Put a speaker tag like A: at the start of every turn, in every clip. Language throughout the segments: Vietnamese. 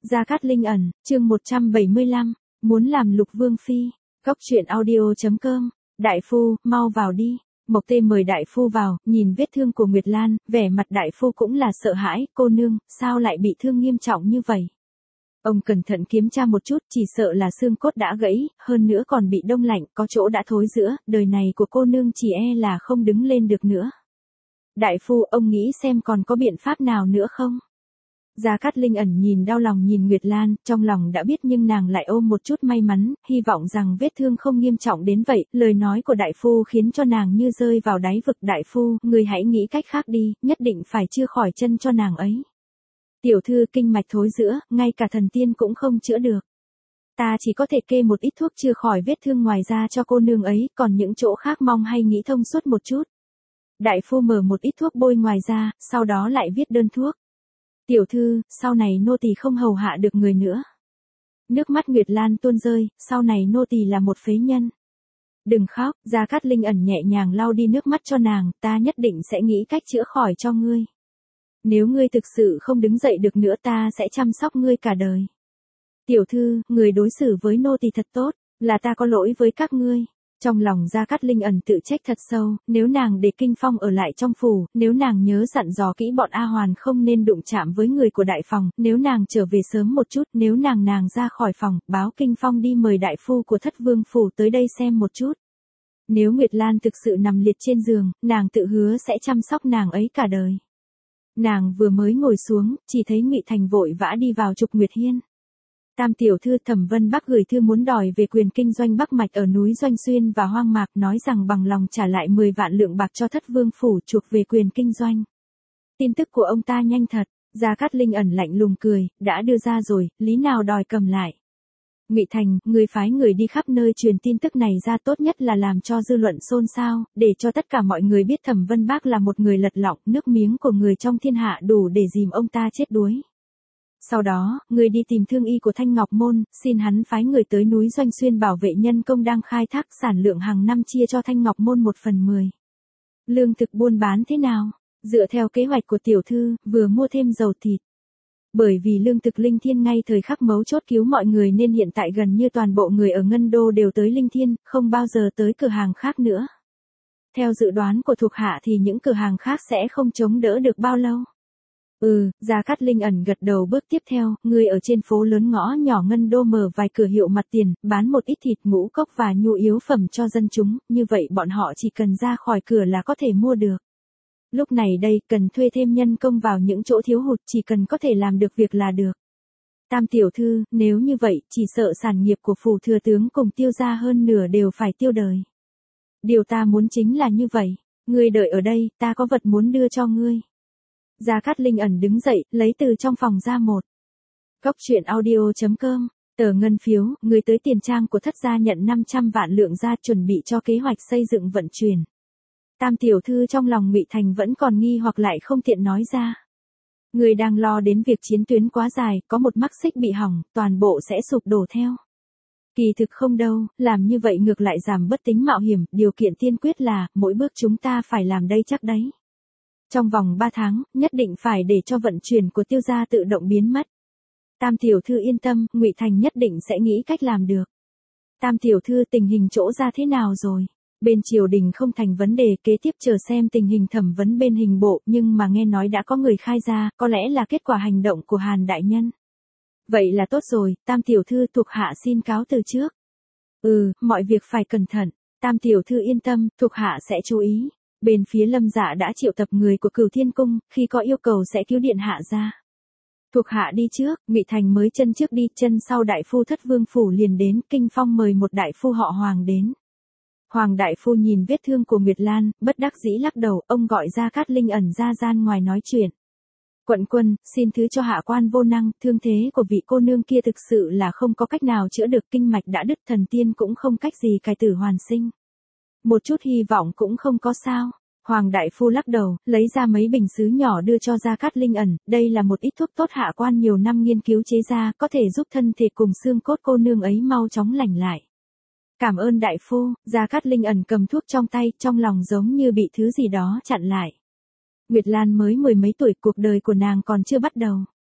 A: Gia Cát Linh ẩn, chương 175, muốn làm Lục Vương Phi. Góc truyện audio.com. Đại phu, mau vào đi. Mộc Tê mời đại phu vào, nhìn vết thương của Nguyệt Lan, vẻ mặt đại phu cũng là sợ hãi, cô nương, sao lại bị thương nghiêm trọng như vậy? Ông cẩn thận kiểm tra một chút, chỉ sợ là xương cốt đã gãy, hơn nữa còn bị đông lạnh, có chỗ đã thối rữa, đời này của cô nương chỉ e là không đứng lên được nữa. Đại phu, ông nghĩ xem còn có biện pháp nào nữa không? Gia Cát Linh ẩn nhìn đau lòng nhìn Nguyệt Lan, trong lòng đã biết nhưng nàng lại ôm một chút may mắn, hy vọng rằng vết thương không nghiêm trọng đến vậy, lời nói của đại phu khiến cho nàng như rơi vào đáy vực. Đại phu, người hãy nghĩ cách khác đi, nhất định phải chữa khỏi chân cho nàng ấy. Tiểu thư, kinh mạch thối rữa, ngay cả thần tiên cũng không chữa được. Ta chỉ có thể kê một ít thuốc chữa khỏi vết thương ngoài ra cho cô nương ấy, còn những chỗ khác mong hay nghĩ thông suốt một chút. Đại phu mở một ít thuốc bôi ngoài ra, sau đó lại viết đơn thuốc. Tiểu thư, sau này nô tỳ không hầu hạ được người nữa. Nước mắt Nguyệt Lan tuôn rơi, sau này nô tỳ là một phế nhân. Đừng khóc, Gia Cát Linh ẩn nhẹ nhàng lau đi nước mắt cho nàng, ta nhất định sẽ nghĩ cách chữa khỏi cho ngươi. Nếu ngươi thực sự không đứng dậy được nữa ta sẽ chăm sóc ngươi cả đời. Tiểu thư, người đối xử với nô tỳ thật tốt, là ta có lỗi với các ngươi. Trong lòng Gia Cát Linh ẩn tự trách thật sâu, nếu nàng để Kinh Phong ở lại trong phủ, nếu nàng nhớ dặn dò kỹ bọn A Hoàn không nên đụng chạm với người của đại phòng, nếu nàng trở về sớm một chút, nếu nàng ra khỏi phòng, báo Kinh Phong đi mời đại phu của Thất Vương phủ tới đây xem một chút. Nếu Nguyệt Lan thực sự nằm liệt trên giường, nàng tự hứa sẽ chăm sóc nàng ấy cả đời. Nàng vừa mới ngồi xuống, chỉ thấy Ngụy Thành vội vã đi vào trục Nguyệt Hiên. Tam tiểu thư Thẩm Vân Bắc gửi thư muốn đòi về quyền kinh doanh Bắc Mạch ở núi Doanh Xuyên và Hoang Mạc, nói rằng bằng lòng trả lại 10 vạn lượng bạc cho Thất Vương phủ chuộc về quyền kinh doanh. Tin tức của ông ta nhanh thật, Gia Cát Linh ẩn lạnh lùng cười, đã đưa ra rồi, lý nào đòi cầm lại. Ngụy Thành, người phái người đi khắp nơi truyền tin tức này ra, tốt nhất là làm cho dư luận xôn xao, để cho tất cả mọi người biết Thẩm Vân Bắc là một người lật lọng, nước miếng của người trong thiên hạ đủ để dìm ông ta chết đuối. Sau đó, người đi tìm thương y của Thanh Ngọc Môn, xin hắn phái người tới núi Doanh Xuyên bảo vệ nhân công đang khai thác, sản lượng hàng năm chia cho Thanh Ngọc Môn 1/10. Lương thực buôn bán thế nào? Dựa theo kế hoạch của tiểu thư, vừa mua thêm dầu thịt. Bởi vì lương thực Linh Thiên ngay thời khắc mấu chốt cứu mọi người nên hiện tại gần như toàn bộ người ở Ngân Đô đều tới Linh Thiên, không bao giờ tới cửa hàng khác nữa. Theo dự đoán của thuộc hạ thì những cửa hàng khác sẽ không chống đỡ được bao lâu. Gia Cát Linh ẩn gật đầu. Bước tiếp theo, người ở trên phố lớn ngõ nhỏ Ngân Đô mở vài cửa hiệu mặt tiền, bán một ít thịt ngũ cốc và nhu yếu phẩm cho dân chúng, như vậy bọn họ chỉ cần ra khỏi cửa là có thể mua được. Lúc này đây, cần thuê thêm nhân công vào những chỗ thiếu hụt, chỉ cần có thể làm được việc là được. Tam tiểu thư, nếu như vậy, chỉ sợ sản nghiệp của phủ thừa tướng cùng Tiêu gia hơn nửa đều phải tiêu đời. Điều ta muốn chính là như vậy, ngươi đợi ở đây, ta có vật muốn đưa cho ngươi. Gia Cát Linh ẩn đứng dậy, lấy từ trong phòng ra một. Góc truyện audio.com. Tờ ngân phiếu, người tới tiền trang của Thất gia nhận 500 vạn lượng ra chuẩn bị cho kế hoạch xây dựng vận chuyển. Tam tiểu thư trong lòng Ngụy Thành vẫn còn nghi hoặc lại không tiện nói ra. Người đang lo đến việc chiến tuyến quá dài, có một mắc xích bị hỏng, toàn bộ sẽ sụp đổ theo. Kỳ thực không đâu, làm như vậy ngược lại giảm bớt tính mạo hiểm, điều kiện tiên quyết là, mỗi bước chúng ta phải làm đây chắc đấy. Trong vòng 3 tháng, nhất định phải để cho vận chuyển của Tiêu gia tự động biến mất. Tam tiểu thư yên tâm, Ngụy Thành nhất định sẽ nghĩ cách làm được. Tam tiểu thư, tình hình chỗ ra thế nào rồi? Bên triều đình không thành vấn đề, kế tiếp chờ xem tình hình thẩm vấn bên hình bộ, nhưng mà nghe nói đã có người khai ra, có lẽ là kết quả hành động của Hàn đại nhân. Vậy là tốt rồi, Tam tiểu thư thuộc hạ xin cáo từ trước. Mọi việc phải cẩn thận, Tam tiểu thư yên tâm, thuộc hạ sẽ chú ý. Bên phía Lâm Dạ đã triệu tập người của Cửu Thiên Cung, khi có yêu cầu sẽ cứu điện hạ ra. Thuộc hạ đi trước, Ngụy Thành mới chân trước đi, chân sau đại phu Thất Vương phủ liền đến, Kinh Phong mời một đại phu họ Hoàng đến. Hoàng đại phu nhìn vết thương của Nguyệt Lan, bất đắc dĩ lắc đầu, ông gọi Gia Cát Linh ẩn ra gian ngoài nói chuyện. Quận quân, xin thứ cho hạ quan vô năng, thương thế của vị cô nương kia thực sự là không có cách nào chữa được, kinh mạch đã đứt, thần tiên cũng không cách gì cải tử hoàn sinh. Một chút hy vọng cũng không có sao. Hoàng đại phu lắc đầu, lấy ra mấy bình sứ nhỏ đưa cho Gia Cát Linh ẩn, đây là một ít thuốc tốt hạ quan nhiều năm nghiên cứu chế ra, có thể giúp thân thể cùng xương cốt cô nương ấy mau chóng lành lại. Cảm ơn đại phu. Gia Cát Linh ẩn cầm thuốc trong tay, trong lòng giống như bị thứ gì đó chặn lại. Nguyệt Lan mới 10 mấy tuổi, cuộc đời của nàng còn chưa bắt đầu.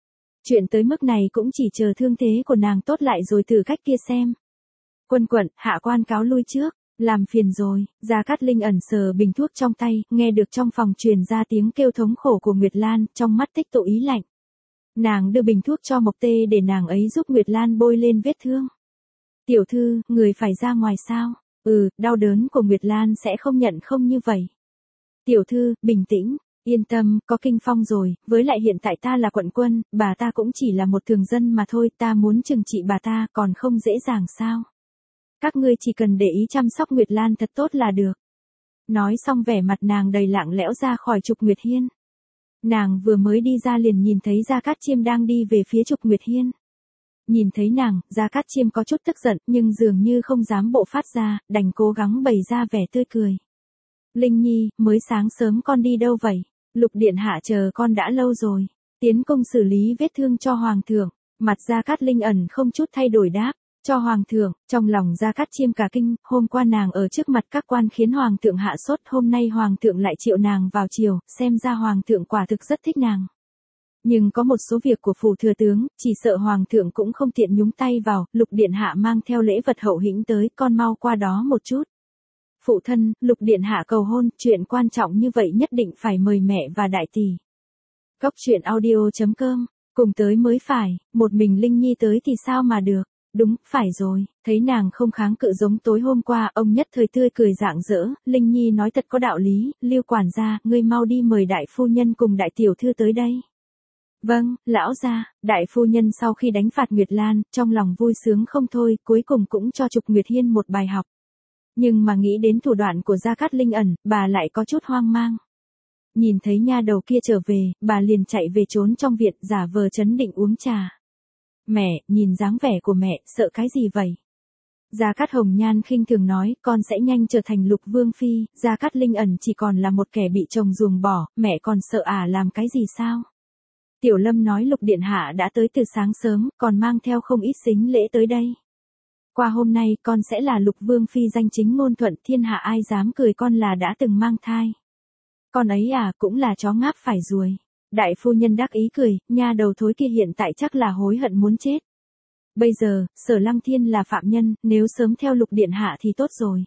A: Chuyện tới mức này cũng chỉ chờ thương thế của nàng tốt lại rồi thử cách kia xem. Quân quận, hạ quan cáo lui trước, làm phiền rồi. Gia Cát Linh ẩn sờ bình thuốc trong tay, nghe được trong phòng truyền ra tiếng kêu thống khổ của Nguyệt Lan, trong mắt tích tụ ý lạnh. Nàng đưa bình thuốc cho Mộc Tê để nàng ấy giúp Nguyệt Lan bôi lên vết thương. Tiểu thư, người phải ra ngoài sao? Đau đớn của Nguyệt Lan sẽ không nhận không như vậy. Tiểu thư, bình tĩnh, yên tâm, có Kinh Phong rồi, với lại hiện tại ta là quận quân, bà ta cũng chỉ là một thường dân mà thôi, ta muốn trừng trị bà ta còn không dễ dàng sao? Các ngươi chỉ cần để ý chăm sóc Nguyệt Lan thật tốt là được. Nói xong vẻ mặt nàng đầy lặng lẽo ra khỏi Trục Nguyệt Hiên. Nàng vừa mới đi ra liền nhìn thấy Gia Cát Chiêm đang đi về phía Trục Nguyệt Hiên. Nhìn thấy nàng, Gia Cát Chiêm có chút tức giận nhưng dường như không dám bộ phát ra, đành cố gắng bày ra vẻ tươi cười. Linh Nhi, mới sáng sớm con đi đâu vậy? Lục điện hạ chờ con đã lâu rồi. Tiến công xử lý vết thương cho hoàng thượng. Mặt Gia Cát Linh ẩn không chút thay đổi đáp. Cho hoàng thượng, trong lòng Gia Cát Chiêm cả kinh, hôm qua nàng ở trước mặt các quan khiến hoàng thượng hạ sốt, hôm nay hoàng thượng lại triệu nàng vào triều, xem ra hoàng thượng quả thực rất thích nàng. Nhưng có một số việc của phủ thừa tướng, chỉ sợ hoàng thượng cũng không tiện nhúng tay vào, Lục điện hạ mang theo lễ vật hậu hĩnh tới, con mau qua đó một chút. Phụ thân, Lục điện hạ cầu hôn, chuyện quan trọng như vậy nhất định phải mời mẹ và đại tỷ. Cốc truyện audio.com, cùng tới mới phải, một mình Linh Nhi tới thì sao mà được. Đúng, phải rồi, thấy nàng không kháng cự giống tối hôm qua, ông nhất thời tươi cười rạng rỡ, Linh Nhi nói thật có đạo lý, Lưu quản gia, ngươi mau đi mời đại phu nhân cùng đại tiểu thư tới đây. Vâng, lão gia. Đại phu nhân sau khi đánh phạt Nguyệt Lan, trong lòng vui sướng không thôi, cuối cùng cũng cho Trục Nguyệt Hiên một bài học. Nhưng mà nghĩ đến thủ đoạn của Gia Cát Linh ẩn, bà lại có chút hoang mang. Nhìn thấy nha đầu kia trở về, bà liền chạy về trốn trong viện, giả vờ trấn định uống trà. Mẹ, nhìn dáng vẻ của mẹ, sợ cái gì vậy? Gia Cát Hồng Nhan khinh thường nói, con sẽ nhanh trở thành Lục Vương Phi, Gia Cát Linh ẩn chỉ còn là một kẻ bị chồng ruồng bỏ, mẹ còn sợ làm cái gì sao? Tiểu Lâm nói Lục điện hạ đã tới từ sáng sớm, còn mang theo không ít sính lễ tới đây. Qua hôm nay, con sẽ là Lục Vương Phi danh chính ngôn thuận, thiên hạ ai dám cười con là đã từng mang thai. Con ấy cũng là chó ngáp phải ruồi. Đại phu nhân đắc ý cười, nha đầu thối kia hiện tại chắc là hối hận muốn chết. Bây giờ, Sở Lăng Thiên là phạm nhân, nếu sớm theo Lục điện hạ thì tốt rồi.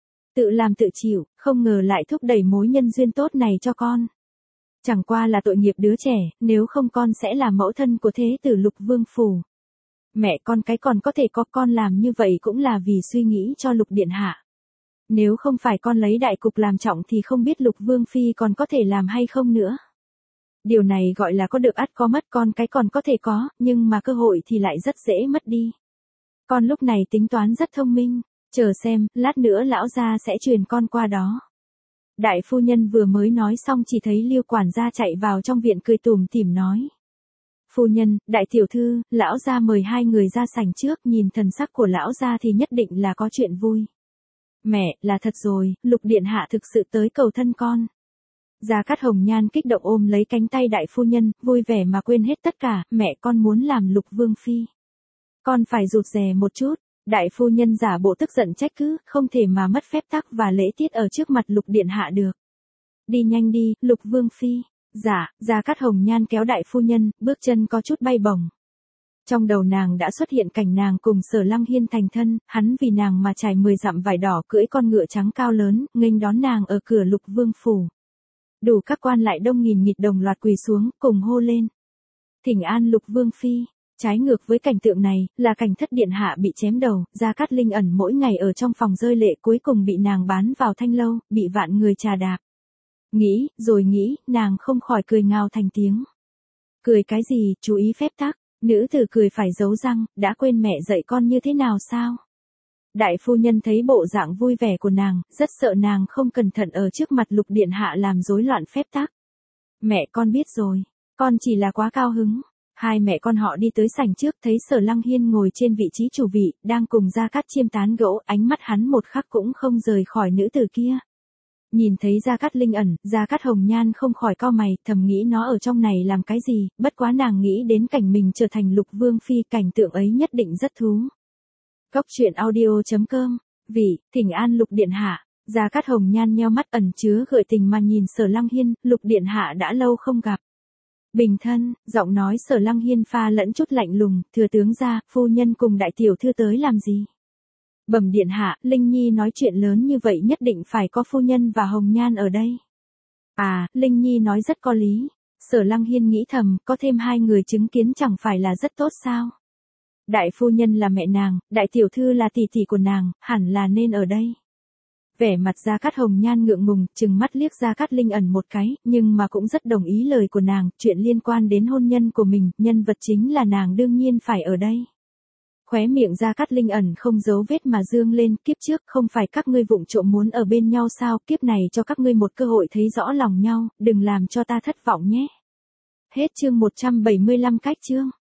A: Tự làm tự chịu, không ngờ lại thúc đẩy mối nhân duyên tốt này cho con. Chẳng qua là tội nghiệp đứa trẻ, nếu không con sẽ là mẫu thân của thế tử Lục Vương phủ. Mẹ con cái còn có thể có con làm như vậy cũng là vì suy nghĩ cho Lục điện hạ. Nếu không phải con lấy đại cục làm trọng thì không biết Lục Vương Phi còn có thể làm hay không nữa. Điều này gọi là có được ắt có mất, con cái còn có thể có, nhưng mà cơ hội thì lại rất dễ mất đi. Con lúc này tính toán rất thông minh, chờ xem, lát nữa lão gia sẽ truyền con qua đó. Đại phu nhân vừa mới nói xong chỉ thấy Liêu quản gia chạy vào trong viện cười tủm tỉm nói. Phu nhân, đại tiểu thư, lão gia mời hai người ra sảnh trước, nhìn thần sắc của lão gia thì nhất định là có chuyện vui. Mẹ, là thật rồi, Lục điện hạ thực sự tới cầu thân con. Gia Cát Hồng Nhan kích động ôm lấy cánh tay đại phu nhân, vui vẻ mà quên hết tất cả, mẹ con muốn làm Lục Vương Phi. Con phải rụt rè một chút, đại phu nhân giả bộ tức giận trách cứ, không thể mà mất phép tắc và lễ tiết ở trước mặt Lục điện hạ được. Đi nhanh đi, Lục Vương Phi. Dạ, Gia Cát Hồng Nhan kéo đại phu nhân, bước chân có chút bay bổng. Trong đầu nàng đã xuất hiện cảnh nàng cùng Sở Lăng Hiên thành thân, hắn vì nàng mà trải 10 dặm vải đỏ cưỡi con ngựa trắng cao lớn, nghênh đón nàng ở cửa Lục Vương phủ. Đủ các quan lại đông nghìn nghịt đồng loạt quỳ xuống, cùng hô lên. Thỉnh an Lục Vương Phi. Trái ngược với cảnh tượng này, là cảnh thất điện hạ bị chém đầu, Gia Cát Linh ẩn mỗi ngày ở trong phòng rơi lệ, cuối cùng bị nàng bán vào thanh lâu, bị vạn người trà đạp. Nghĩ, rồi nghĩ, nàng không khỏi cười ngao thành tiếng. Cười cái gì, chú ý phép tắc, nữ tử cười phải giấu răng, đã quên mẹ dạy con như thế nào sao? Đại phu nhân thấy bộ dạng vui vẻ của nàng, rất sợ nàng không cẩn thận ở trước mặt Lục điện hạ làm rối loạn phép tắc. Mẹ con biết rồi, con chỉ là quá cao hứng. Hai mẹ con họ đi tới sảnh trước, thấy Sở Lăng Hiên ngồi trên vị trí chủ vị, đang cùng Gia Cát Chiêm tán gẫu, ánh mắt hắn một khắc cũng không rời khỏi nữ tử kia. Nhìn thấy Gia Cát Linh ẩn, Gia Cát Hồng Nhan không khỏi cau mày, thầm nghĩ nó ở trong này làm cái gì, bất quá nàng nghĩ đến cảnh mình trở thành Lục Vương Phi, cảnh tượng ấy nhất định rất thú. Cốc truyện audio.com, thỉnh an Lục điện hạ. Gia Cát Hồng Nhan nheo mắt ẩn chứa gợi tình mà nhìn Sở Lăng Hiên, Lục điện hạ đã lâu không gặp. Bình thân, giọng nói Sở Lăng Hiên pha lẫn chút lạnh lùng, thừa tướng gia, phu nhân cùng đại tiểu thư tới làm gì? Bẩm điện hạ, Linh Nhi nói chuyện lớn như vậy nhất định phải có phu nhân và Hồng Nhan ở đây. À, Linh Nhi nói rất có lý. Sở Lăng Hiên nghĩ thầm, có thêm hai người chứng kiến chẳng phải là rất tốt sao? Đại phu nhân là mẹ nàng, đại tiểu thư là tỷ tỷ của nàng, hẳn là nên ở đây. Vẻ mặt Gia Cát Hồng Nhan ngượng ngùng, trừng mắt liếc Gia Cát Linh ẩn một cái, nhưng mà cũng rất đồng ý lời của nàng, chuyện liên quan đến hôn nhân của mình, nhân vật chính là nàng đương nhiên phải ở đây. Khóe miệng Gia Cát Linh ẩn không giấu vết mà dương lên, kiếp trước không phải các ngươi vụng trộm muốn ở bên nhau sao, kiếp này cho các ngươi một cơ hội thấy rõ lòng nhau, đừng làm cho ta thất vọng nhé. Hết chương 175 cách chương.